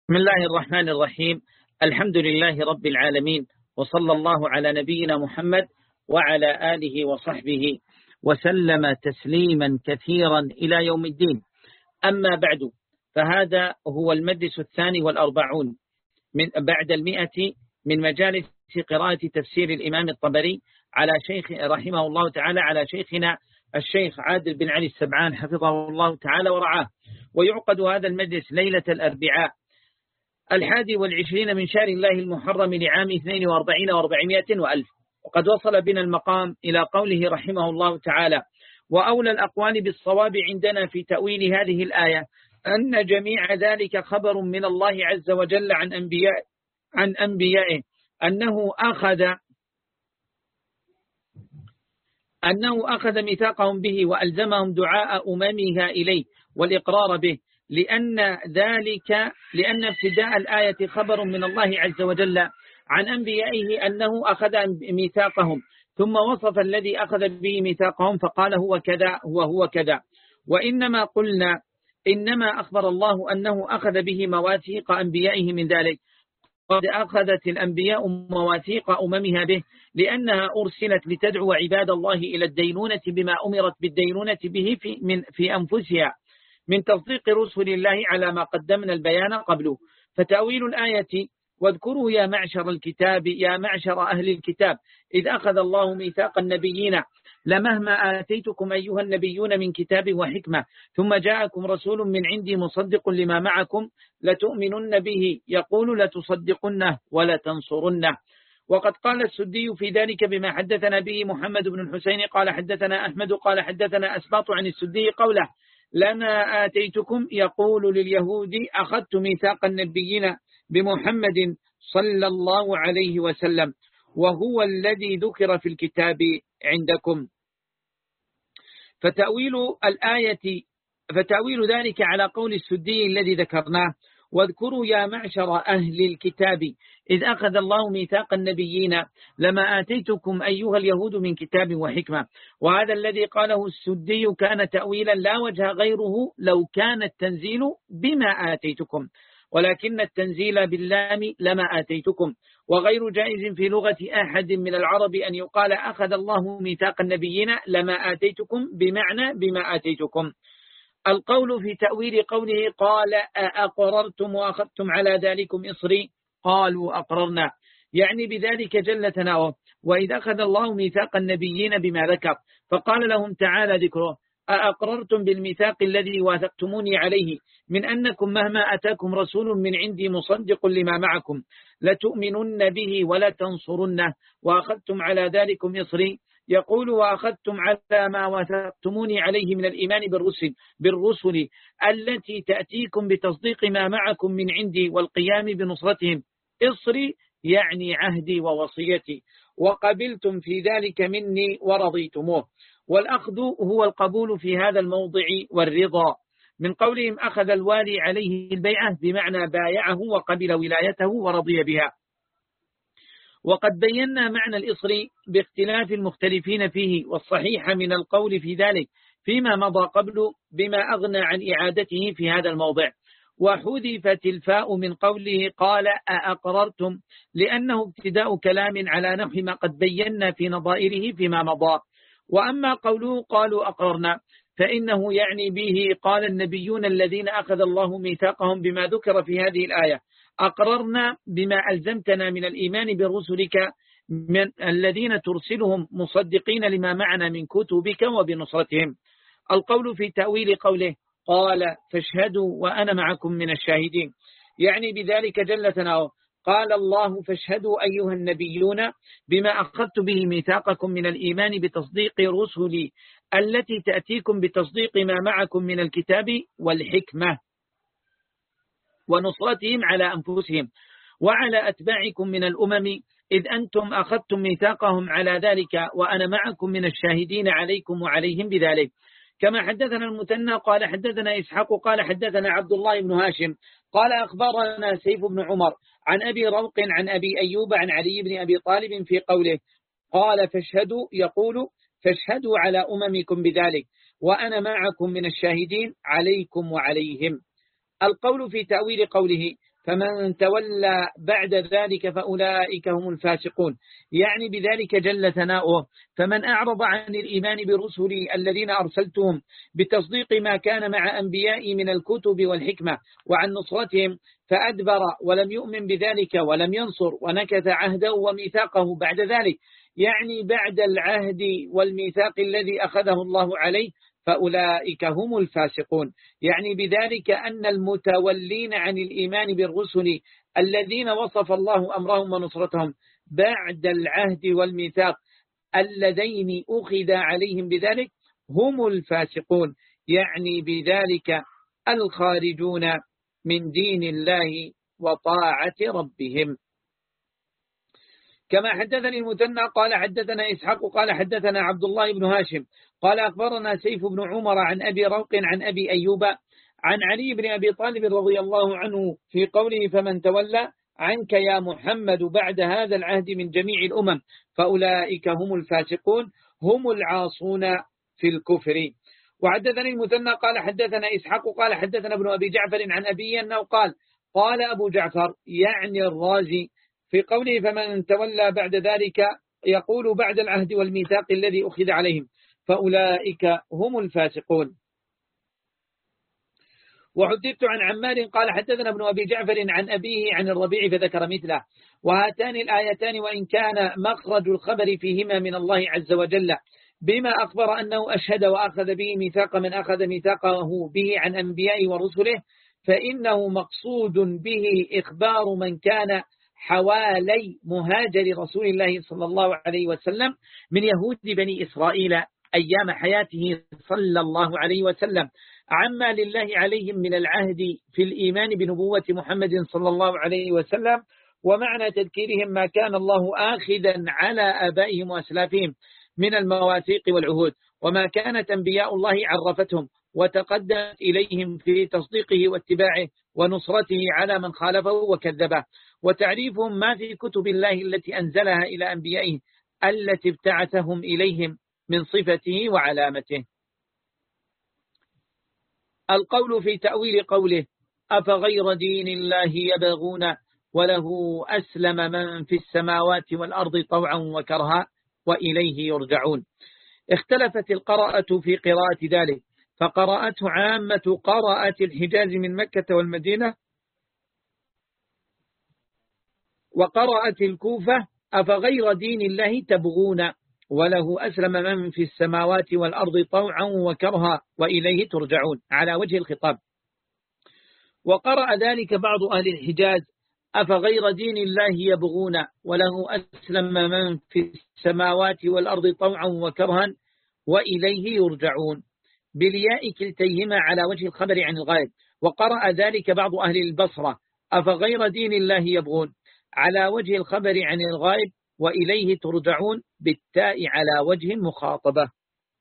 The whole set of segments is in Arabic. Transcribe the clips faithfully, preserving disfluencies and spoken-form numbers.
بسم الله الرحمن الرحيم. الحمد لله رب العالمين، وصلى الله على نبينا محمد وعلى آله وصحبه وسلم تسليما كثيرا إلى يوم الدين. أما بعد، فهذا هو المجلس الثاني والأربعون من بعد المئة من مجالس قراءة تفسير الإمام الطبري على شيخ رحمه الله تعالى على شيخنا الشيخ عادل بن علي السبعان حفظه الله تعالى ورعاه. ويعقد هذا المجلس ليلة الأربعاء الحادي والعشرين من شهر الله المحرم لعام اثنين وأربعين وأربعمائة وألف. وقد وصل بنا المقام إلى قوله رحمه الله تعالى: وأولى الأقوال بالصواب عندنا في تأويل هذه الآية أن جميع ذلك خبر من الله عز وجل عن أنبياء عن أنبيائه أنه أخذ أنه أخذ ميثاقهم به وألزمهم دعاء أممها إليه والإقرار به، لأن ذلك لأن ابتداء الآية خبر من الله عز وجل عن أنبيائه أنه أخذ ميثاقهم، ثم وصف الذي أخذ به ميثاقهم فقال هو كذا وهو كذا. وإنما قلنا إنما أخبر الله أنه أخذ به مواثيق أنبيائه من ذلك. قد أخذت الأنبياء مواثيق أممها به لأنها أرسلت لتدعو عباد الله إلى الدينونة بما أمرت بالدينونة به في, من في أنفسها من تصديق رسل الله على ما قدمنا البيان قبله. فتأويل الآية: واذكروا يا معشر الكتاب يا معشر أهل الكتاب إذ أخذ الله ميثاق النبيين لمهما آتيتكم أيها النبيون من كتاب وحكمة ثم جاءكم رسول من عندي مصدق لما معكم لتؤمنن به يقول لتصدقنه ولتنصرنه. وقد قال السدي في ذلك بما حدثنا به محمد بن الحسين قال حدثنا أحمد قال حدثنا أسباط عن السدي قوله: لما آتيتكم يقول لليهود أخذت ميثاق النبيين بمحمد صلى الله عليه وسلم وهو الذي ذكر في الكتاب عندكم. فتأويل الآية فتأويل ذلك على قول السدي الذي ذكرناه: واذكروا يا معشر أهل الكتاب إذ أخذ الله ميثاق النبيين لما آتيتكم أيها اليهود من كتاب وحكمة. وهذا الذي قاله السدي كان تأويلا لا وجه غيره لو كان التنزيل بما آتيتكم، ولكن التنزيل باللام لما آتيتكم، وغير جائز في لغة أحد من العرب أن يقال أخذ الله ميثاق النبيين لما آتيتكم بمعنى بما آتيتكم. القول في تأويل قوله قال أأقررتم وأخذتم على ذلكم إصري قالوا أقررنا، يعني بذلك جل ثناؤه. وإذ أخذ الله ميثاق النبيين بما ذكر فقال لهم تعالى ذكره: أأقررتم بالميثاق الذي واثقتموني عليه من أنكم مهما أتاكم رسول من عندي مصدق لما معكم لتؤمنن به ولا تنصرنه وأخذتم على ذلكم إصري. يقول: وأخذتم على ما واثقتموني عليه من الإيمان بالرسل بالرسل التي تأتيكم بتصديق ما معكم من عندي والقيام بنصرتهم إصري يعني عهدي ووصيتي، وقبلتم في ذلك مني ورضيتموه. والأخذ هو القبول في هذا الموضع والرضا. من قولهم أخذ الوالي عليه البيعة بمعنى بايعه وقبل ولايته ورضي بها. وقد بينا معنى الإصر باختلاف المختلفين فيه، والصحيح من القول في ذلك فيما مضى قبل بما أغنى عن إعادته في هذا الموضع. وحذفت الفاء من قوله قال أأقررتم لأنه ابتداء كلام على نحو ما قد بينا في نظائره فيما مضى. وأما قوله قالوا أقررنا فإنه يعني به قال النبيون الذين أخذ الله ميثاقهم بما ذكر في هذه الآية: أقررنا بما ألزمتنا من الإيمان برسلك من الذين ترسلهم مصدقين لما معنا من كتبك وبنصرتهم. القول في تأويل قوله قال فاشهدوا وأنا معكم من الشاهدين، يعني بذلك جل ثناؤه قال الله فاشهدوا أيها النبيون بما أخذت به ميثاقكم من الإيمان بتصديق رسلي التي تأتيكم بتصديق ما معكم من الكتاب والحكمة ونصرتهم على أنفسهم وعلى أتباعكم من الأمم إذ أنتم أخذتم ميثاقهم على ذلك وأنا معكم من الشاهدين عليكم وعليهم بذلك. كما حدثنا المثنى قال حدثنا إسحاق قال حدثنا عبد الله بن هاشم قال أخبرنا سيف بن عمر عن أبي روق عن أبي أيوب عن علي بن أبي طالب في قوله قال فاشهدوا، يقول فاشهدوا على أممكم بذلك وأنا معكم من الشاهدين عليكم وعليهم. القول في تأويل قوله فمن تولى بعد ذلك فأولئك هم الفاسقون. يعني بذلك جل ثناؤه. فمن أعرض عن الإيمان برسلي الذين أرسلتهم بتصديق ما كان مع أنبيائي من الكتب والحكمة وعن نصرتهم فأدبر ولم يؤمن بذلك ولم ينصر ونكث عهده وميثاقه بعد ذلك، يعني بعد العهد والميثاق الذي أخذه الله عليه، فأولئك هم الفاسقون. يعني بذلك أن المتولين عن الإيمان بالرسل الذين وصف الله أمرهم ونصرتهم بعد العهد والميثاق اللذين أخذ عليهم بذلك هم الفاسقون، يعني بذلك الخارجون من دين الله وطاعة ربهم. كما حدثني المثنى قال حدثنا إسحاق قال حدثنا عبد الله بن هاشم قال أخبرنا سيف بن عمر عن أبي روق عن أبي أيوب عن علي بن أبي طالب رضي الله عنه في قوله فمن تولى عنك يا محمد بعد هذا العهد من جميع الأمم فأولئك هم الفاسقون هم العاصون في الكفر. وحدثني المثنى قال حدثنا إسحاق قال حدثنا ابن أبي جعفر عن أبي أنه قال قال أبو جعفر يعني الرازي في قوله فمن تولى بعد ذلك يقول بعد العهد والميثاق الذي أخذ عليهم فأولئك هم الفاسقون. وحدثت عن عمار قال حدثنا ابن أبي جعفر عن أبيه عن الربيع فذكر مثله. وهاتان الآيتان وإن كان مخرج الخبر فيهما من الله عز وجل بما أخبر أنه أشهد وأخذ به ميثاق من أخذ ميثاقه به عن أنبيائه ورسله، فإنه مقصود به إخبار من كان حوالي مهاجر رسول الله صلى الله عليه وسلم من يهود بني إسرائيل أيام حياته صلى الله عليه وسلم عما لله عليهم من العهد في الإيمان بنبوة محمد صلى الله عليه وسلم، ومعنى تذكيرهم ما كان الله آخذا على آبائهم وأسلافهم من المواثيق والعهود، وما كانت أنبياء الله عرفتهم وتقدم إليهم في تصديقه واتباعه ونصرته على من خالفه وكذبه، وتعريفهم ما في كتب الله التي أنزلها إلى أنبيائه التي ابتعثهم إليهم من صفته وعلامته. القول في تأويل قوله أفغير دين الله يبغون وله أسلم من في السماوات والأرض طوعا وكرها وإليه يرجعون. اختلفت القراءة في قراءة ذلك، فقراءته عامة قراءة الحجاز من مكة والمدينة، وقراءة الكوفة أفغير دين الله تبغون وله أسلم من في السماوات والأرض طوعا وكرها وإليه ترجعون على وجه الخطاب. وقرأ ذلك بعض أهل الحجاز أفغير دين الله يبغون وله أسلم من في السماوات والأرض طوعا وكرها وإليه يرجعون بالياء كلتيهما على وجه الخبر عن الغائب. وقرأ ذلك بعض أهل البصرة أفغير دين الله يبغون على وجه الخبر عن الغائب وإليه ترجعون بالتاء على وجه المخاطبة.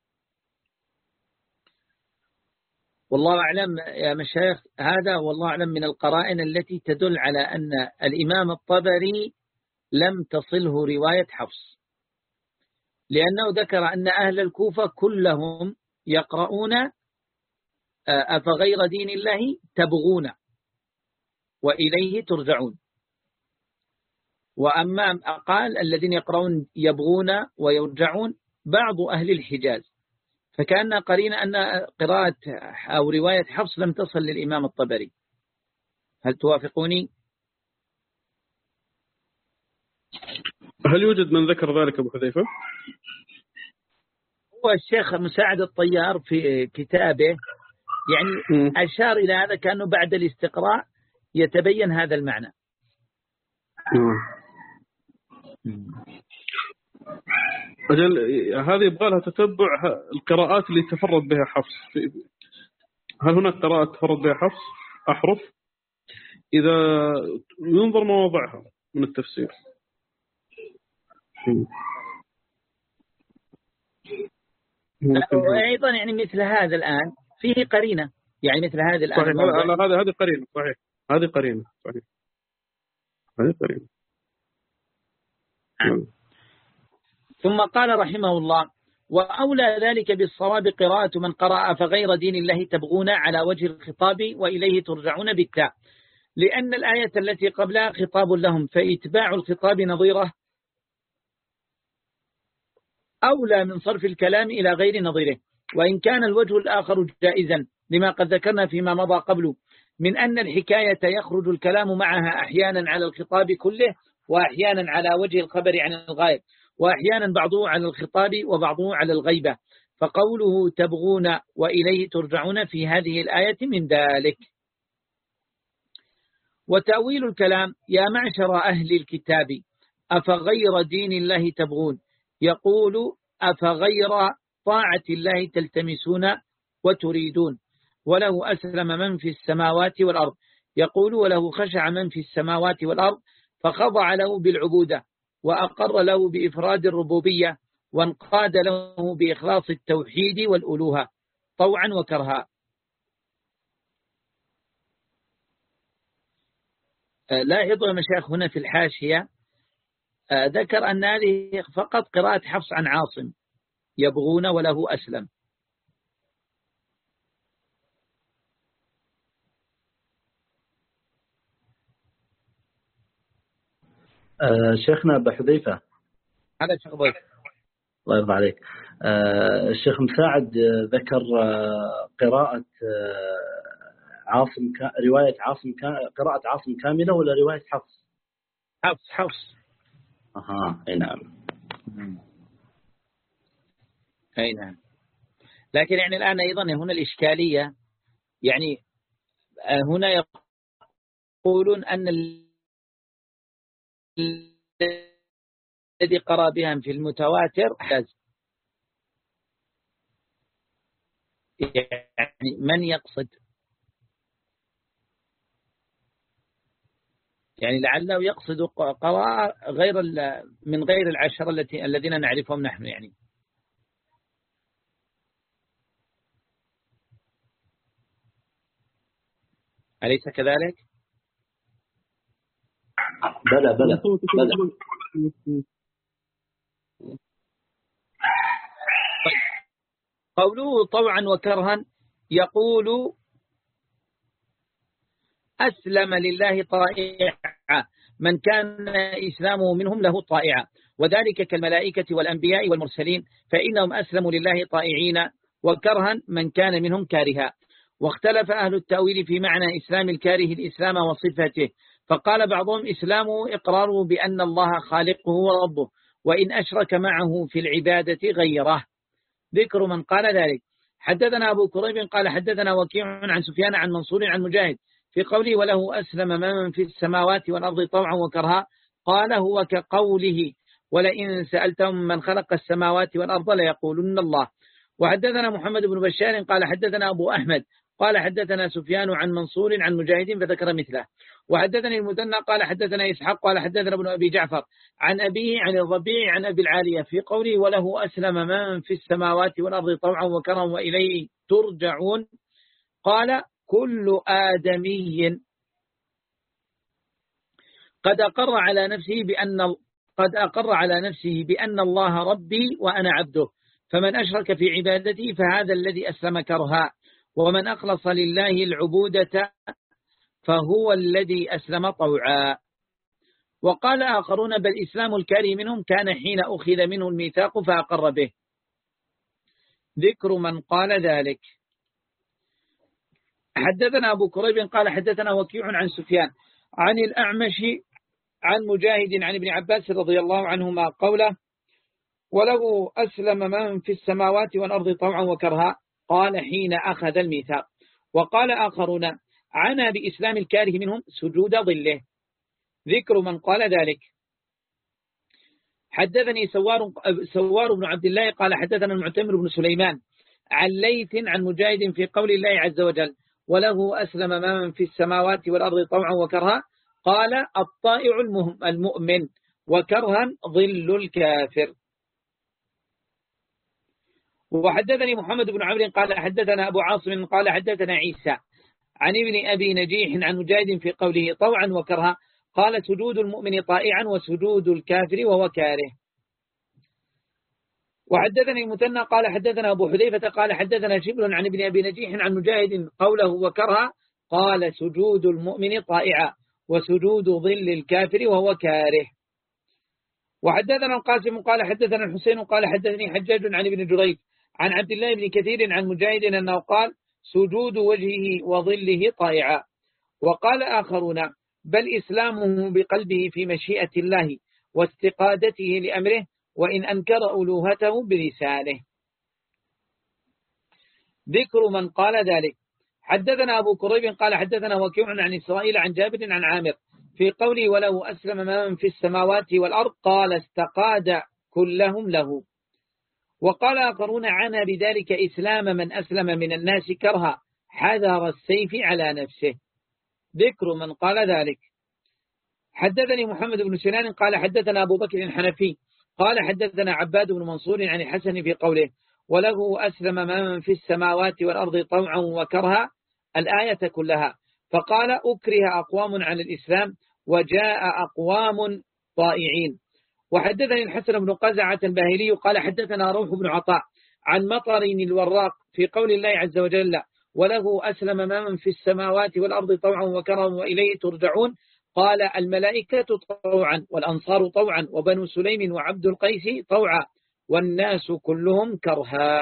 والله أعلم يا مشايخ، هذا والله أعلم من القرائن التي تدل على أن الإمام الطبري لم تصله رواية حفص، لأنه ذكر أن أهل الكوفة كلهم يقرؤون أفغير دين الله تبغون وإليه ترجعون، وأما قال الذين يقرؤون يبغون ويرجعون بعض أهل الحجاز، فكان قرين أن قراءة أو رواية حفص لم تصل للإمام الطبري. هل توافقوني؟ هل يوجد من ذكر ذلك أبو حذيفة؟ هو الشيخ مساعد الطيار في كتابه يعني م. أشار إلى هذا كأنه بعد الاستقراء يتبين هذا المعنى. أجل هذه يبغى لها تتبع القراءات اللي تفرد بها حفص. هل هناك قراءات تفرد بها حفص أحرف؟ إذا ينظر مواضعها من التفسير. أيضا يعني مثل هذا الآن فيه قرينة، يعني مثل هذا الآن صحيح. هذا هذه قرينة صحيح، هذه قرينة صحيح، هذه قرينة. ثم قال رحمه الله وأولى ذلك بالصواب قراءة من قرأ فغير دين الله تبغون على وجه الخطاب وإليه ترجعون بالتاء. لأن الآية التي قبلها خطاب لهم، فإتباع الخطاب نظيره أولى من صرف الكلام إلى غير نظيره. وإن كان الوجه الآخر جائزا لما قد ذكرنا فيما مضى قبله من أن الحكاية يخرج الكلام معها أحيانا على الخطاب كله، وأحيانا على وجه الخبر عن الغائب، وأحيانا بعضه على الخطاب وبعضه على الغيبة. فقوله تبغون وإليه ترجعون في هذه الآية من ذلك. وتأويل الكلام: يا معشر أهل الكتاب أفغير دين الله تبغون، يقول أفغير طاعة الله تلتمسون وتريدون، وله أسلم من في السماوات والأرض، يقول وله خشع من في السماوات والأرض، فخضع له بالعبودة وأقر له بإفراد الربوبية، وانقاد له بإخلاص التوحيد والألوهة طوعا وكرها. لاحظوا يا مشايخ هنا في الحاشية ذكر أن هذه فقط قراءة حفص عن عاصم، يبغون وله أسلم. آه شيخنا أبا حذيفة، هذا شيخ ضيف الله يرضى عليك. آه الشيخ مساعد ذكر آه قراءة آه عاصم كا رواية عاصم كا قراءة عاصم كاملة ولا رواية حفص؟ حفص حفص أها أي نعم أي نعم. لكن يعني الآن أيضا هنا الإشكالية، يعني هنا يقولون أن الذي قرأ بهم في المتواتر حاز، يعني من يقصد، يعني لعله يقصد قراءة غير من غير العشرة التي الذين نعرفهم نحن، يعني أليس كذلك؟ بلى بلى بلى. قوله طوعا وكرها، يقول أسلم لله طائعا من كان إسلامه منهم له طائعا، وذلك كالملائكة والأنبياء والمرسلين فإنهم أسلموا لله طائعين، وكرها من كان منهم كارها. واختلف أهل التأويل في معنى إسلام الكاره الإسلام وصفته، فقال بعضهم إسلامه إقراره بأن الله خالقه وربه، وإن أشرك معه في العبادة غيره. ذكر من قال ذلك: حدثنا أبو كريب قال حدثنا وكيع عن سفيان عن منصور عن مجاهد في قوله وله أسلم من في السماوات والأرض طوعا وكرها، قال هو كقوله ولئن سألتهم من خلق السماوات والأرض ليقولن الله. وحدثنا محمد بن بشار قال حدثنا أبو أحمد قال حدثنا سفيان عن منصور عن مجاهد فذكر مثله. وحدثني المثنى قال حدثنا إسحاق قال حدثنا ابن أبي جعفر عن أبيه عن الربيع عن أبي العالية في قوله وله أسلم من في السماوات والأرض طوعا وكرها وإليه ترجعون، قال كل آدمي قد أقر على نفسه بأن قد أقر على نفسه بأن الله ربي وأنا عبده، فمن أشرك في عبادتي فهذا الذي أسلم كرها، ومن أخلص لله العبودة فهو الذي أسلم طوعا. وقال آخرون بل إسلام الكاره منهم كان حين أخذ منه الميثاق فأقر به. ذكر من قال ذلك: حدثنا أبو كريب قال حدثنا وكيع عن سفيان عن الأعمش عن مجاهد عن ابن عباس رضي الله عنهما قوله وله أسلم من في السماوات والأرض طوعا وكرها، قال حين أخذ الميثاق. وقال آخرون عنا بإسلام الكاره منهم سجود ظله. ذكر من قال ذلك: حدثني سوار, سوار بن عبد الله قال حدثنا المعتمر بن سليمان عن ليث عن مجاهد في قول الله عز وجل وله أسلم من في السماوات والأرض طوعا وكرها، قال الطائع المؤمن وكرها ظل الكافر. وحدثني محمد بن عمرو قال حدثنا أبو عاصم قال حدثنا عيسى عن ابن أبي نجيح عن مجاهد في قوله طوعا وكرها، قال سجود المؤمن طائعا وسجود الكافر وهو كاره. وحدثني المثنى قال حدثنا أبو حذيفة قال حدثنا شبل عن ابن أبي نجيح عن مجاهد قوله وكرها، قال سجود المؤمن طائعا وسجود ظل الكافر وهو كاره. وحدثنا القاسم قال حدثنا الحسين قال حدثني حجاج عن ابن جريج عن عبد الله بن كثير عن مجاهد أنه قال سجود وجهه وظله طائعا. وقال آخرون بل إسلامه بقلبه في مشيئة الله واستقادته لأمره وإن أنكر ألوهته بلسانه. ذكر من قال ذلك. حدثنا أبو كريب قال حدثنا وكيع عن إسرائيل عن جابر عن عامر في قوله وله أسلم من في السماوات والأرض قال استقاد كلهم له. وقال آخرون عنا بذلك إسلام من أسلم من الناس كرها حذر السيف على نفسه. ذكر من قال ذلك. حدثني محمد بن سنان قال حدثنا أبو بكر الحنفي قال حدثنا عباد بن منصور عن الحسن في قوله وله أسلم من في السماوات والأرض طوعا وكرها الآية كلها، فقال أكره أقوام على الإسلام وجاء أقوام طائعين. وحدثني الحسن بن قزعة الباهلي قال حدثنا روح بن عطاء عن مطر الوراق في قول الله عز وجل وله أسلم من في السماوات والأرض طوعا وكرها وإليه ترجعون قال الملائكة طوعا والأنصار طوعا وبنو سليم وعبد القيس طوعا والناس كلهم كرها.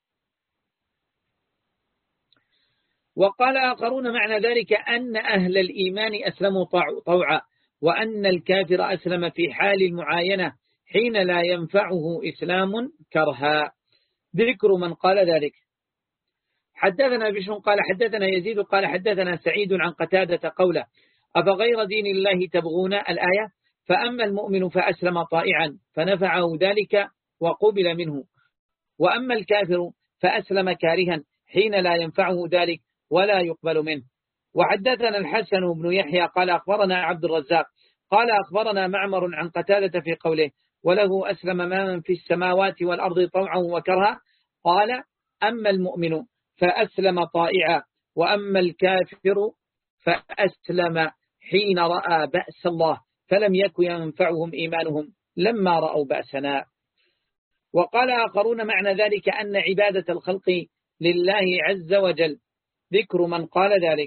وقال آخرون معنى ذلك أن أهل الإيمان أسلموا طوعا وأن الكافر أسلم في حال المعاينة حين لا ينفعه إسلام كرها. ذكر من قال ذلك. حدثنا بشر قال حدثنا يزيد قال حدثنا سعيد عن قتادة قوله أفغير دين الله تبغون الآية فأما المؤمن فأسلم طائعا فنفعه ذلك وقبل منه وأما الكافر فأسلم كارها حين لا ينفعه ذلك ولا يقبل منه. وحدثنا الحسن بن يحيى قال أخبرنا عبد الرزاق قال أخبرنا معمر عن قتادة في قوله وله أسلم من في السماوات والأرض طوعا وكرها قال أما المؤمن فأسلم طائعا وأما الكافر فأسلم حين رأى بأس الله فلم يكن ينفعهم إيمانهم لما رأوا بأسنا. وقال آخرون معنى ذلك أن عبادة الخلق لله عز وجل. ذكر من قال ذلك.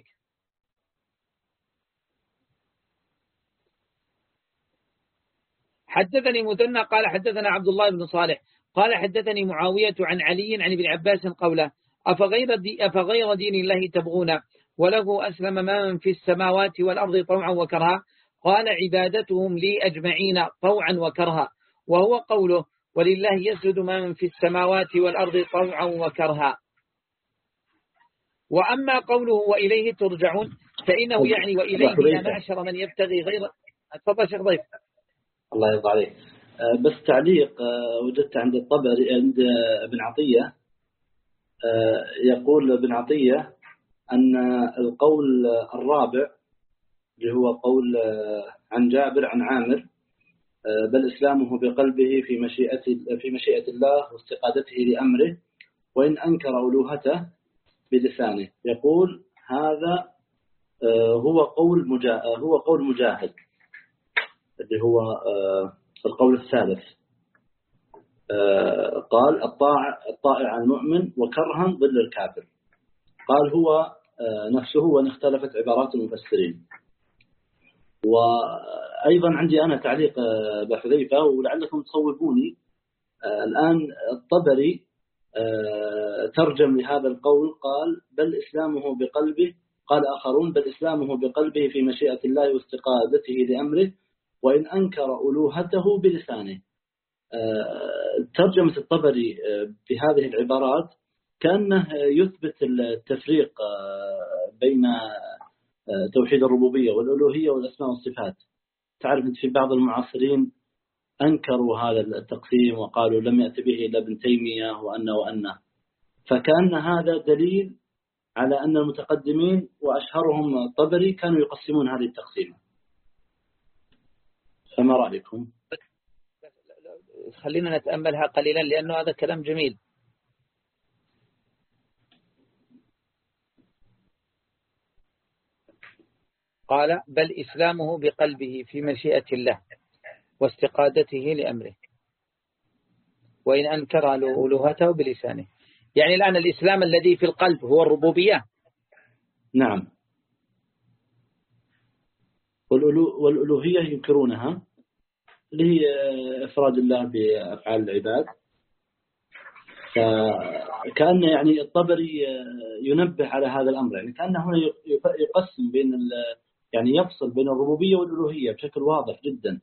حدثني مثنى قال حدثنا عبد الله بن صالح قال حدثني معاوية عن علي عن ابن عباس قوله أفغير, دي أفغير دين الله تبغون وله أسلم من في السماوات والأرض طوعا وكرها قال عبادتهم لي أجمعين طوعا وكرها وهو قوله ولله يسجد من في السماوات والأرض طوعا وكرها. وأما قوله وإليه ترجعون فإنه يعني وإليه يا معشر من يبتغي غير. تفضل شيخ ضيف. الله يرضى عليك. بس تعليق وجدت عند الطبري عند ابن عطية يقول ابن عطية أن القول الرابع اللي هو قول عن جابر عن عامر بل إسلامه بقلبه في مشيئة في مشيئة الله واستقادته لأمره وإن أنكر ألوهته بلسانه، يقول هذا هو قول مجاهد هو قول مجاهد اللي هو القول الثالث قال الطاعة الطائع عن المؤمن وكرها ضل الكافر. قال هو نفسه وإن اختلفت عبارات المفسرين. وأيضا عندي أنا تعليق بحذيفة ولعلكم تصوبوني. الآن الطبري ترجم لهذا القول قال بل إسلامه بقلبه، قال آخرون بل إسلامه بقلبه في مشيئة الله واستقادته لأمره وإن أنكر ألوهته بلسانه. ترجمة الطبري بهذه العبارات كأنه يثبت التفريق بين توحيد الربوبية والألوهية والأسماء والصفات. تعرف أنت في بعض المعاصرين أنكروا هذا التقسيم وقالوا لم يأتي به إلا ابن تيمية وأن وأن، فكان هذا دليل على أن المتقدمين وأشهرهم الطبري كانوا يقسمون هذه التقسيمة. فما رأيكم؟ خلينا نتأملها قليلا لأنه هذا كلام جميل. قال بل إسلامه بقلبه في مشيئة الله واستقادته لأمره وإن أنكر ألوهته بلسانه. يعني الآن الإسلام الذي في القلب هو الربوبية. نعم. والألوهية ينكرونها، اللي هي إفراد الله بأفعال العباد. فكأن يعني الطبري ينبه على هذا الأمر، يعني كأنه هنا يقسم بين يعني يفصل بين الربوبية والألوهية بشكل واضح جدا.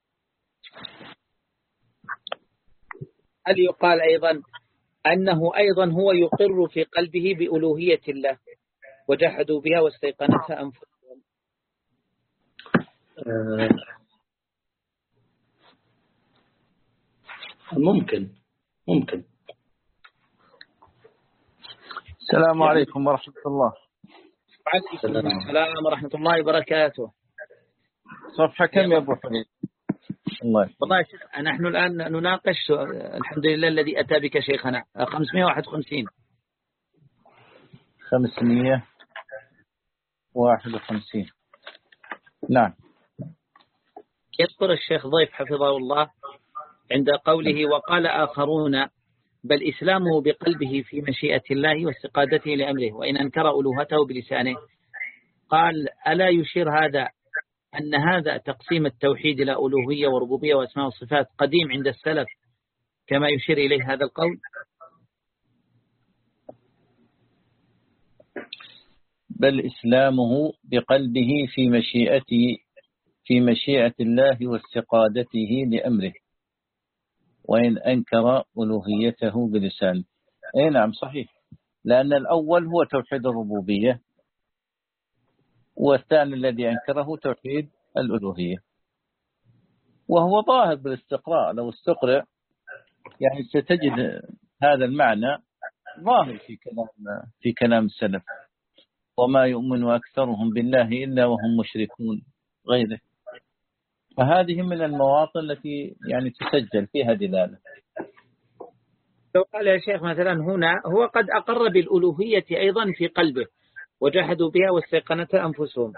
هل يقال أيضا أنه أيضا هو يقر في قلبه بألوهية الله وجحدوا بها واستيقنتها أنفسهم؟ آه ممكن ممكن. السلام عليكم ورحمة الله. وعليكم السلام ورحمة الله وبركاته. صفحة كم يا أبو حميد؟ الله والله نحن الآن نناقش الحمد لله الذي أتى بك شيخنا خمسمائة وواحد وخمسين خمسمائة وواحد وخمسين. نعم. يذكر الشيخ ضيف حفظه الله عند قوله وقال آخرون بل إسلامه بقلبه في مشيئة الله واستقادته لأمره وإن أنكر ألوهته بلسانه. قال ألا يشير هذا أن هذا تقسيم التوحيد إلى ألوهية وربوبية وأسماء وصفات قديم عند السلف كما يشير إليه هذا القول؟ بل إسلامه بقلبه في مشيئته في مشيئة الله واستقادته لأمره وإن أنكر ألوهيته بلسانه. أي نعم صحيح، لأن الأول هو توحيد الربوبية والثاني الذي أنكره توحيد الألوهية، وهو ظاهر بالاستقراء. لو استقرأ يعني ستجد هذا المعنى ظاهر في كلام في كلام السلف. وما يؤمن أكثرهم بالله إلا وهم مشركون غيره. فهذه من المواطن التي يعني تسجل فيها دلالة. لو قال يا شيخ مثلا هنا هو قد أقر بالألوهية أيضا في قلبه وجحدوا بها واستيقنتها أنفسهم.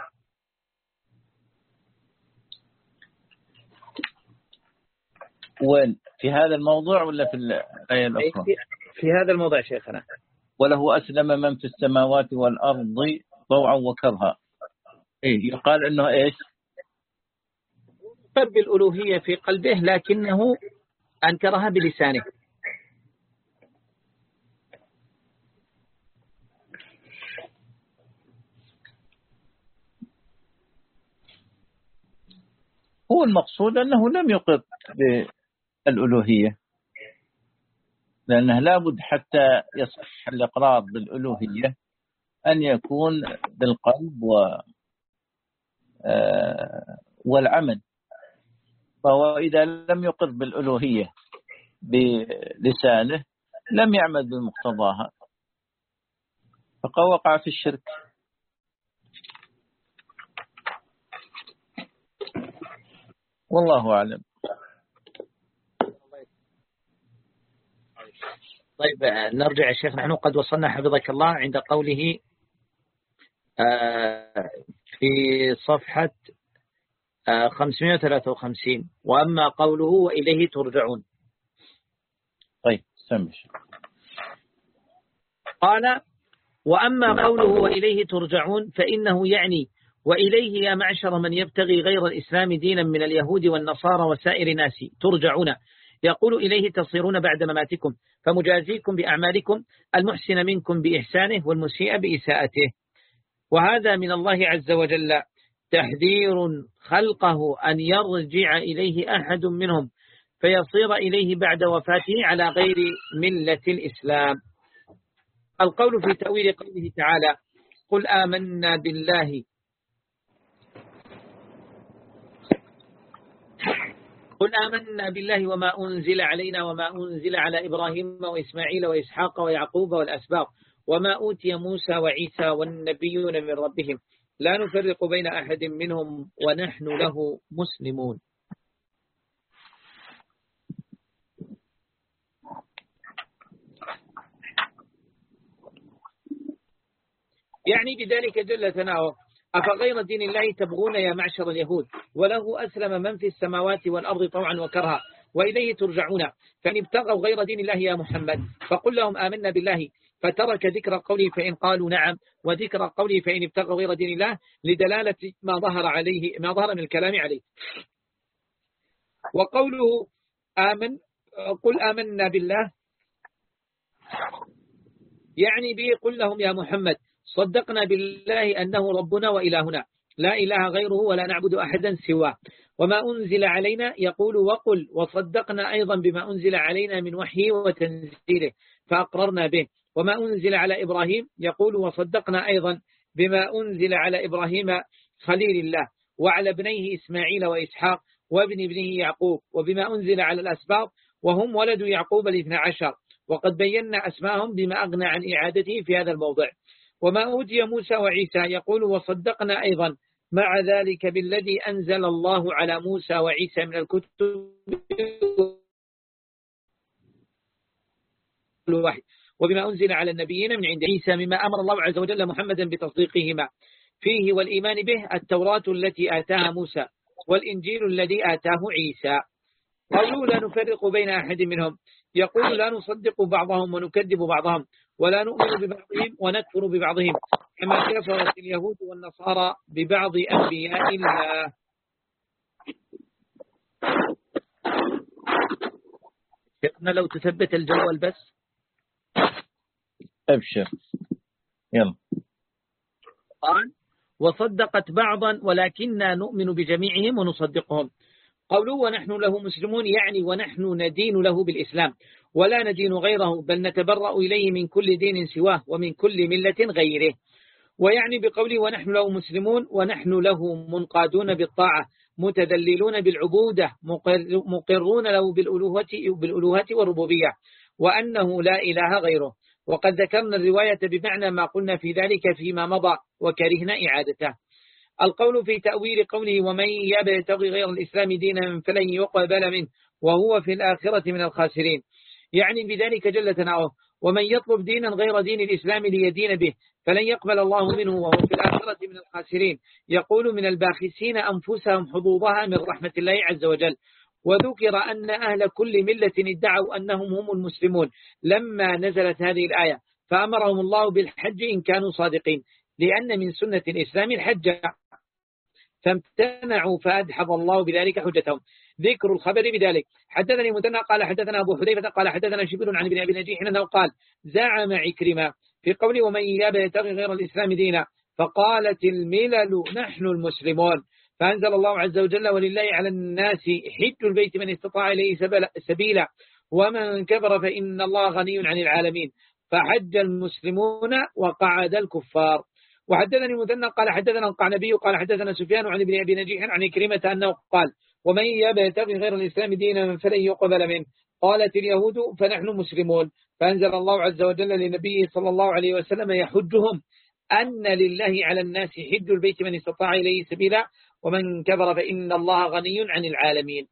وين في هذا الموضوع ولا في الآية الأخرى؟ في هذا الموضوع شيخنا. وله أسلم من في السماوات والأرض طوعا وكرها. إيه يقال إنه إيش؟ أقر بالألوهية في قلبه لكنه أنكرها بلسانه. هو المقصود أنه لم يقر بالألوهية، لأنه لابد حتى يصح الإقرار بالألوهية أن يكون بالقلب و والعمل. فهو إذا لم يقر بالألوهية بلسانه لم يعمل بمقتضاها فوقع في الشرك. والله أعلم. طيب نرجع يا شيخ. نحن قد وصلنا حفظك الله عند قوله في صفحة خمسمائة وثلاثة وخمسين وأما قوله وإليه ترجعون. طيب سمش. قال وأما قوله وإليه ترجعون فإنه يعني وإليه يا معشر من يبتغي غير الإسلام دينا من اليهود والنصارى وسائر ناس ترجعون. يقول إليه تصيرون بعد مماتكم فمجازيكم بأعمالكم المحسن منكم بإحسانه والمسيء بإساءته. وهذا من الله عز وجل تحذير خلقه أن يرجع إليه أحد منهم فيصير إليه بعد وفاته على غير ملة الإسلام. القول في تأويل قوله تعالى قل آمنا بالله قل آمنا بالله وما أنزل علينا وما أنزل على إبراهيم وإسماعيل وإسحاق ويعقوب والأسباط وما أوتي موسى وعيسى والنبيون من ربهم لا نفرق بين أحد منهم ونحن له مسلمون. يعني بذلك جل ثناؤه أفغير دين الله تبغون يا معشر اليهود وله أسلم من في السماوات والأرض طوعا وكرها وإليه ترجعون. فإن ابتغوا غير دين الله يا محمد فقل لهم آمنا بالله فترك ذكر قوله فإن قالوا نعم وذكر قوله فإن ابتغوا غير دين الله لدلالة ما ظهر عليه ما ظهر من الكلام عليه. وقوله آمن قل آمنا بالله يعني به قل لهم يا محمد صدقنا بالله أنه ربنا وإلهنا لا إله غيره ولا نعبد أحدا سواه وما أنزل علينا يقول وقل وصدقنا أيضا بما أنزل علينا من وحيه وتنزيله فأقررنا به وما أنزل على إبراهيم يقول وصدقنا أيضا بما أنزل على إبراهيم خليل الله وعلى ابنيه إسماعيل وإسحاق وابن ابنه يعقوب وبما أنزل على الأسباط وهم ولد يعقوب الاثنى عشر وقد بينا أسماءهم بما أغنى عن إعادته في هذا الموضع. وما أوتي موسى وعيسى يقول وصدقنا أيضا مع ذلك بالذي أنزل الله على موسى وعيسى من الكتب الواحد وبما أنزل على النبيين من عند عيسى مما أمر الله عز وجل محمدا بتصديقهما فيه والإيمان به التوراة التي آتاها موسى والإنجيل الذي آتاه عيسى. قالوا لا نفرق بين أحد منهم يقول لا نصدق بعضهم ونكذب بعضهم ولا نؤمن ببعضهم ونكفر ببعضهم كما كفرت اليهود والنصارى ببعض أنبياء الله. شيخنا لو تثبت الجوال بس أبشر يلا. قال وصدقت بعضا ولكننا نؤمن بجميعهم ونصدقهم. قولوا ونحن له مسلمون يعني ونحن ندين له بالإسلام ولا ندين غيره بل نتبرأ إليه من كل دين سواه ومن كل ملة غيره. ويعني بقوله ونحن له مسلمون ونحن له منقادون بالطاعة متذللون بالعبودة مقرون له بالألوهة, بالألوهة والربوبية وأنه لا إله غيره. وقد ذكرنا الرواية بمعنى ما قلنا في ذلك فيما مضى وكرهنا إعادته. القول في تأويل قوله ومن يبتغي غير الإسلام دينا فلن يقبل منه وهو في الآخرة من الخاسرين يعني بذلك جل ثناؤه ومن يطلب دينا غير دين الإسلام ليدين به فلن يقبل الله منه وهو في الآخرة من الخاسرين يقول من الباخسين أنفسهم حظوظها من رحمة الله عز وجل. وذكر أن أهل كل ملة ادعوا أنهم هم المسلمون لما نزلت هذه الآية فأمرهم الله بالحج إن كانوا صادقين لأن من سنة الإسلام الحج فامتنعوا فأدحض الله بذلك حجتهم. ذكر الخبر بذلك حدثني مدنى قال حدثنا أبو حذيفة قال حدثنا شبير عن ابن أبي نجيح أنه قال زعم عكرمة في قوله ومن يبتغي غير الإسلام دينا فقالت الملل نحن المسلمون فأنزل الله عز وجل ولله على الناس حج البيت من استطاع إليه سبيلا ومن كفر فإن الله غني عن العالمين فحج المسلمون وقعد الكفار. وحدثني مثنى قال حدثنا القعنبي قال حدثنا سفيان عن ابن أبي نجيح عن كريمة أنه قال ومن يبتغي غير الإسلام دينا فلن يقبل منه قالت اليهود فنحن مسلمون فأنزل الله عز وجل لنبيه صلى الله عليه وسلم يحجهم أن لله على الناس حج البيت من استطاع إليه سبيلا ومن كفر فإن الله غني عن العالمين.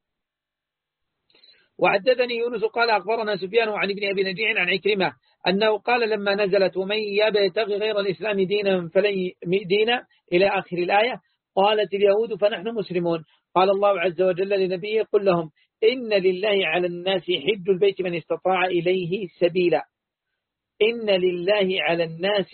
وحدثني يونس قال أخبرنا سفيان عن ابن أبي نجيح عن عكرمة أنه قال لما نزلت ومن يبتغي غير الإسلام دينا فلن دينا إلى آخر الآية قالت اليهود فنحن مسلمون قال الله عز وجل لنبيه قل لهم إن لله على الناس حج البيت من استطاع إليه سبيلا إن لله على الناس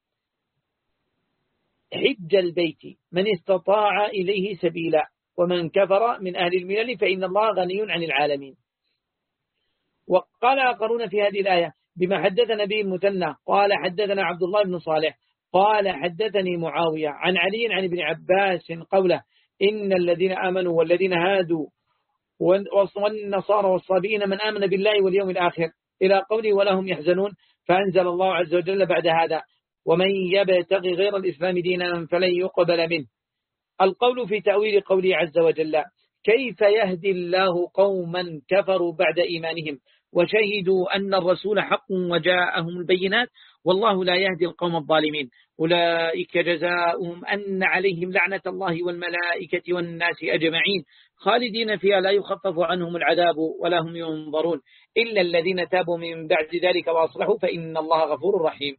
حج البيت من استطاع إليه سبيلا ومن كفر من أهل الملل فإن الله غني عن العالمين. وقال آخرون في هذه الآية بما حدثنا به المثنى قال حدثنا عبد الله بن صالح قال حدثني معاوية عن علي عن ابن عباس قوله إن الذين آمنوا والذين هادوا والنصارى والصابئين من آمن بالله واليوم الآخر إلى قوله ولا هم يحزنون فأنزل الله عز وجل بعد هذا ومن يبتغي غير الإسلام دينا فلن يقبل منه. القول في تأويل قوله عز وجل كيف يهدي الله قوما كفروا بعد إيمانهم وشهدوا أن الرسول حق وجاءهم البينات والله لا يهدي القوم الظالمين أولئك جزاؤهم أن عليهم لعنة الله والملائكة والناس أجمعين خالدين فيها لا يخفف عنهم العذاب ولا هم ينظرون إلا الذين تابوا من بعد ذلك وأصلحوا فإن الله غفور رحيم.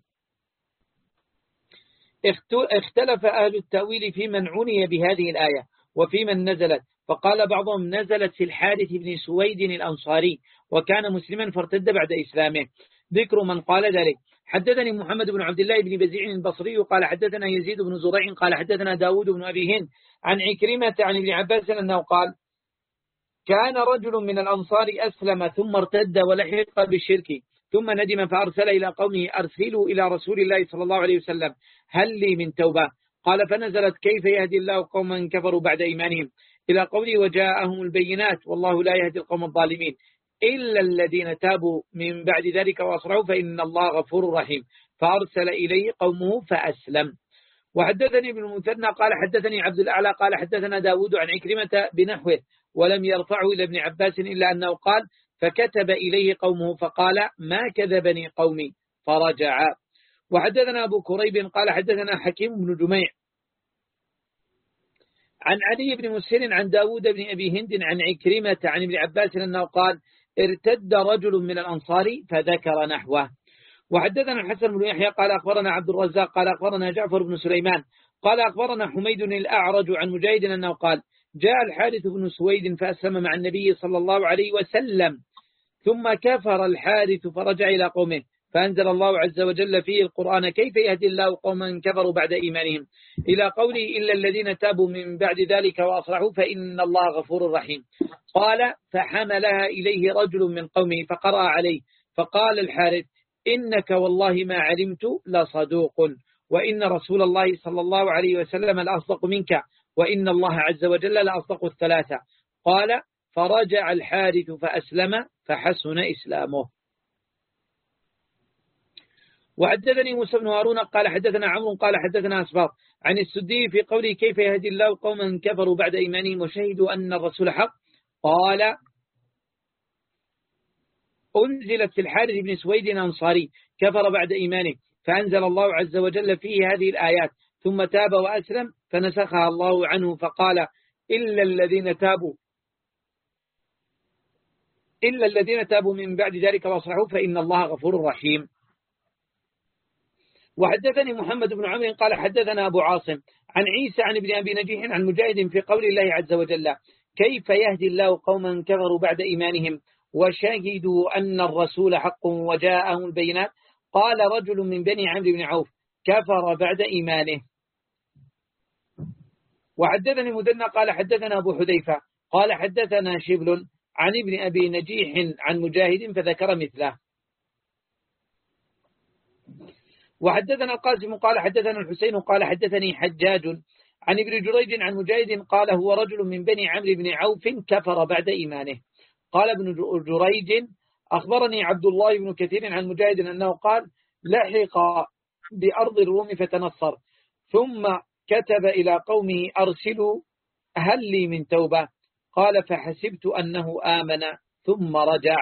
اختلف أهل التأويل في من عني بهذه الآية وفي من نزلت فقال بعضهم نزلت في الحارث بن سويد الأنصاري وكان مسلما فارتد بعد إسلامه ذكر من قال ذلك. حدثني محمد بن عبد الله بن بزيع البصري قال حدثنا يزيد بن زريع قال حدثنا داود بن أبي هند عن عكرمة عن ابن عباس أنه قال كان رجل من الأنصار أسلم ثم ارتد ولحق بالشرك ثم ندم فأرسل إلى قومه أرسلوا إلى رسول الله صلى الله عليه وسلم هل لي من توبة؟ قال فنزلت كيف يهدي الله قوما كفروا بعد إيمانهم إلى قوله وجاءهم البينات والله لا يهدي القوم الظالمين إلا الذين تابوا من بعد ذلك وأصرعوا فإن الله غفور رحيم فأرسل إليه قومه فأسلم. وحدثني ابن المثنى قال حدثني عبد الأعلى قال حدثنا داود عن عكرمة بنحوه ولم يرفعه إلى ابن عباس إلا أنه قال فكتب إليه قومه فقال ما كذبني قومي فرجع. وحدثنا أبو كريب قال حدثنا حكيم بن جميع عن علي بن مسهر عن داود بن أبي هند عن عكرمة عن ابن عباس أنه قال ارتد رجل من الأنصار فذكر نحوه. وحدثنا الحسن بن يحيى قال أخبرنا عبد الرزاق قال أخبرنا جعفر بن سليمان قال أخبرنا حميد الأعرج عن مجاهد أنه قال جاء الحارث بن سويد فأسلم مع النبي صلى الله عليه وسلم ثم كفر الحارث فرجع إلى قومه فأنزل الله عز وجل فيه القرآن كيف يهدي الله قوما كفروا بعد إيمانهم إلى قوله إلا الذين تابوا من بعد ذلك وأصلحوا فإن الله غفور رحيم. قال فحملها إليه رجل من قومه فقرأ عليه فقال الحارث إنك والله ما علمت لصدوق وإن رسول الله صلى الله عليه وسلم لأصدق منك وإن الله عز وجل لأصدق الثلاثة. قال فرجع الحارث فأسلم فحسن إسلامه. وحدثني موسى بن هارون قال حدثنا عمرو قال حدثنا أسباط عن السدي في قوله كيف يهدي الله قوما كفروا بعد إيمانهم وشهدوا أن الرسول حق قال أنزلت في الحارث بن سويد أنصاري كفر بعد إيمانه فأنزل الله عز وجل فيه هذه الآيات ثم تاب وأسلم فنسخها الله عنه فقال إلا الذين تابوا إلا الذين تابوا من بعد ذلك وأصلحوا فإن الله غفور رحيم. وحدثني محمد بن عمرو قال حدثنا أبو عاصم عن عيسى عن ابن أبي نجيح عن مجاهد في قول الله عز وجل كيف يهدي الله قوما كفروا بعد إيمانهم وشهدوا أن الرسول حق وجاءهم البينات قال رجل من بني عمرو بن عوف كفر بعد إيمانه. وحدثني مدنى قال حدثنا أبو حذيفة قال حدثنا شبل عن ابن أبي نجيح عن مجاهد فذكر مثله. وحدثنا القاسم قال حدثنا الحسين قال حدثني حجاج عن ابن جريج عن مجاهد قال هو رجل من بني عمرو بن عوف كفر بعد إيمانه. قال ابن جريج أخبرني عبد الله بن كثير عن مجاهد أنه قال لحق بأرض الروم فتنصر ثم كتب إلى قومه أرسلوا هل لي من توبة قال فحسبت أنه آمن ثم رجع.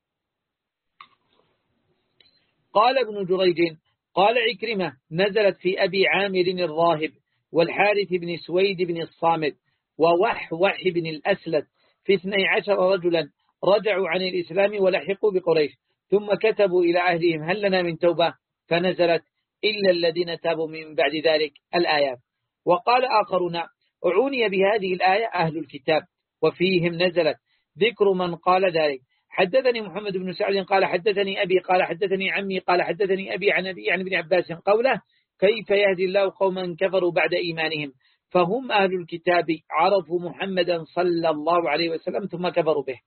قال ابن جريج قال عكرمة نزلت في أبي عامر الراهب والحارث بن سويد بن الصامت ووحوح بن الأسلت في اثني عشر رجلا رجعوا عن الإسلام ولحقوا بقريش ثم كتبوا إلى أهلهم هل لنا من توبة فنزلت إلا الذين تابوا من بعد ذلك الآيات. وقال آخرون أعوني بهذه الآية أهل الكتاب وفيهم نزلت ذكر من قال ذلك. حدثني محمد بن سعد قال حدثني أبي قال حدثني عمي قال حدثني أبي عن أبي عن ابن عباس قوله كيف يهدي الله قوما كفروا بعد إيمانهم فهم أهل الكتاب عرفوا محمدا صلى الله عليه وسلم ثم كفروا به.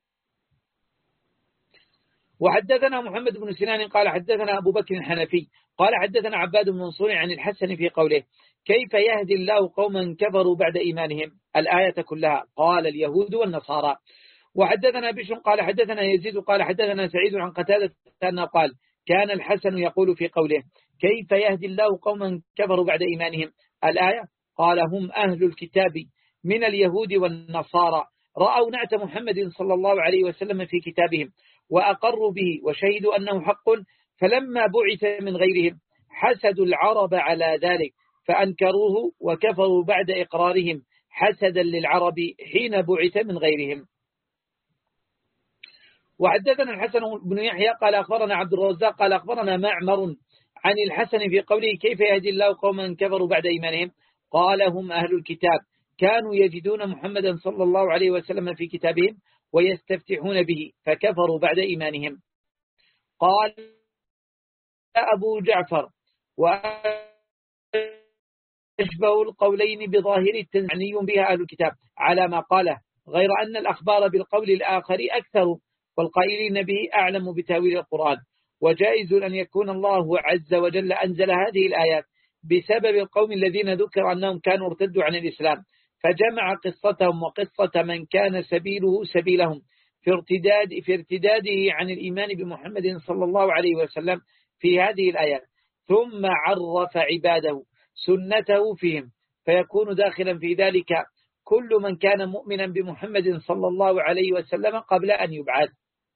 وحدثنا محمد بن سنان قال حدثنا أبو بكر الحنفي قال حدثنا عباد بن منصور عن الحسن في قوله كيف يهدي الله قوما كفروا بعد إيمانهم الآية كلها قال اليهود والنصارى. وحدثنا بشر قال حدثنا يزيد قال حدثنا سعيد عن قتادة أنه قال كان الحسن يقول في قوله كيف يهدي الله قوما كفروا بعد إيمانهم الآية قال هم أهل الكتاب من اليهود والنصارى رأوا نعت محمد صلى الله عليه وسلم في كتابهم وأقروا به وشهدوا أنه حق فلما بعث من غيرهم حسدوا العرب على ذلك فأنكروه وكفروا بعد إقرارهم حسدا للعرب حين بعث من غيرهم. وحدثنا الحسن بن يحيى قال أخبرنا عبد الرزاق قال أخبرنا معمر عن الحسن في قوله كيف يهدي الله قوما كفروا بعد إيمانهم قال هم أهل الكتاب كانوا يجدون محمدا صلى الله عليه وسلم في كتابهم ويستفتحون به فكفروا بعد إيمانهم. قال أبو جعفر وأشبه القولين بظاهر التنزعني بها أهل الكتاب على ما قاله، غير أن الأخبار بالقول الآخر أكثر، والقائلين به أعلم بتاويل القرآن. وجائز أن يكون الله عز وجل أنزل هذه الآيات بسبب القوم الذين ذكر أنهم كانوا ارتدوا عن الإسلام، فجمع قصتهم وقصة من كان سبيله سبيلهم في ارتداد في ارتداده عن الإيمان بمحمد صلى الله عليه وسلم في هذه الآيات، ثم عرف عباده سنته فيهم، فيكون داخلا في ذلك كل من كان مؤمنا بمحمد صلى الله عليه وسلم قبل أن يبعث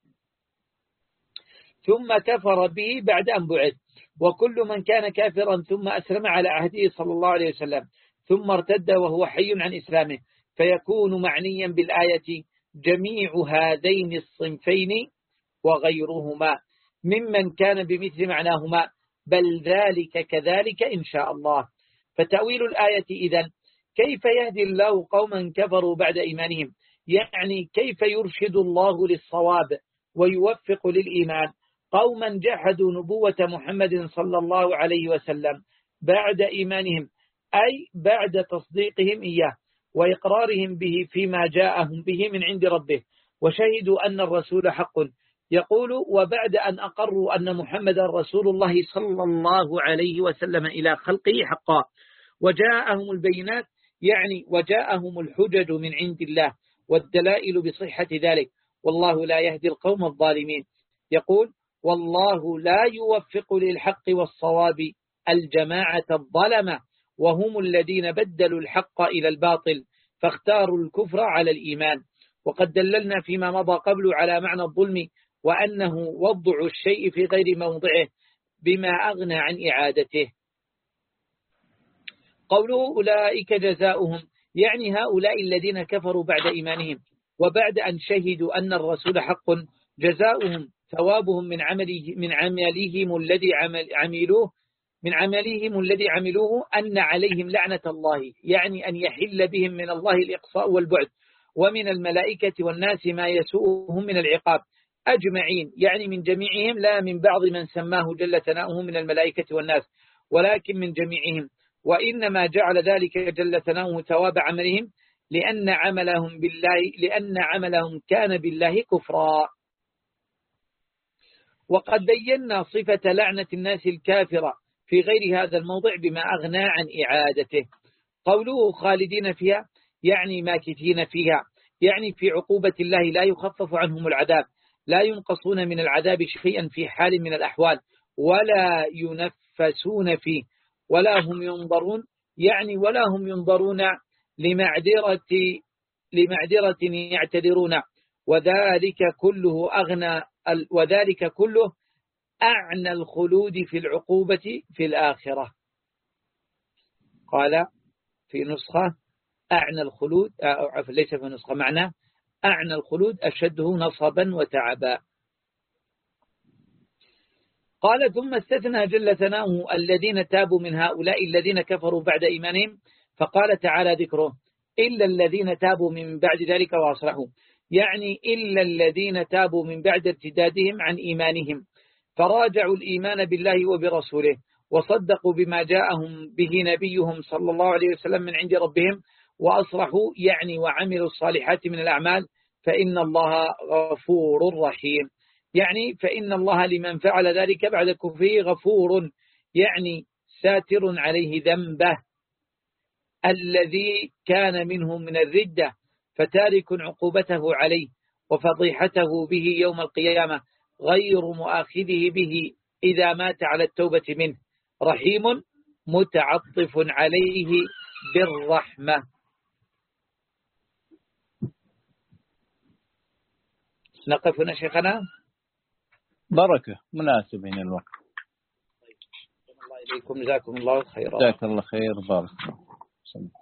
ثم كفر به بعد أن بعث، وكل من كان كافرا ثم أسلم على عهده صلى الله عليه وسلم ثم ارتد وهو حي عن إسلامه، فيكون معنيا بالآية جميع هذين الصنفين وغيرهما ممن كان بمثل معناهما، بل ذلك كذلك إن شاء الله. فتأويل الآية إذن كيف يهدي الله قوما كفروا بعد إيمانهم، يعني كيف يرشد الله للصواب ويوفق للإيمان قوما جحدوا نبوة محمد صلى الله عليه وسلم بعد إيمانهم، أي بعد تصديقهم إياه وإقرارهم به فيما جاءهم به من عند ربه، وشهدوا أن الرسول حق. يقول وبعد أن أقروا أن محمد رسول الله صلى الله عليه وسلم إلى خلقه حقا، وجاءهم البينات، يعني وجاءهم الحجج من عند الله والدلائل بصحة ذلك، والله لا يهدي القوم الظالمين. يقول والله لا يوفق للحق والصواب الجماعة الظلمة، وهم الذين بدلوا الحق إلى الباطل فاختاروا الكفر على الإيمان. وقد دللنا فيما مضى قبل على معنى الظلم، وأنه وضع الشيء في غير موضعه بما أغنى عن إعادته. قوله أولئك جزاؤهم، يعني هؤلاء الذين كفروا بعد إيمانهم وبعد أن شهدوا أن الرسول حق، جزاؤهم ثوابهم من عمله من عملهم الذي عمل عملوه من عملهم الذي عملوه أن عليهم لعنة الله، يعني أن يحل بهم من الله الإقصاء والبعد، ومن الملائكة والناس ما يسوءهم من العقاب أجمعين، يعني من جميعهم، لا من بعض من سماه جل ثناؤه من الملائكة والناس، ولكن من جميعهم. وإنما جعل ذلك جل ثناؤه ثواب عملهم لأن عملهم بالله لأن عملهم كان بالله كفرا. وقد بينا صفة لعنة الناس الكافرة في غير هذا الموضع بما أغنى عن إعادته. قوله خالدين فيها، يعني ماكثين فيها، يعني في عقوبة الله لا يخفف عنهم العذاب، لا ينقصون من العذاب شيئا في حال من الأحوال، ولا ينفسون فيه، ولا هم ينظرون، يعني ولا هم ينظرون لمعذرة لمعذرة يعتذرون، وذلك كله أغنى وذلك كله أعنى الخلود في العقوبة في الآخرة. قال في نسخة أعنى الخلود، ليس في نسخة معنى أعنى الخلود أشده نصبا وتعبا. قال ثم استثنى جل ثناؤه الذين تابوا من هؤلاء الذين كفروا بعد إيمانهم، فقال تعالى ذكره إلا الذين تابوا من بعد ذلك وأصلحوا، يعني إلا الذين تابوا من بعد ارتدادهم عن إيمانهم فراجعوا الإيمان بالله وبرسوله وصدقوا بما جاءهم به نبيهم صلى الله عليه وسلم من عند ربهم وأصلحوا، يعني وعملوا الصالحات من الأعمال، فإن الله غفور رحيم، يعني فإن الله لمن فعل ذلك بعد كفره غفور، يعني ساتر عليه ذنبه الذي كان منه من الردة، فتارك عقوبته عليه وفضيحته به يوم القيامة، غير مؤاخذه به إذا مات على التوبة منه، رحيم متعطف عليه بالرحمة. نقف هنا شيخنا، بركة مناسب هنا الوقت. الله إليكم، جزاكم الله خيرا. جزاك الله خير، بارك الله.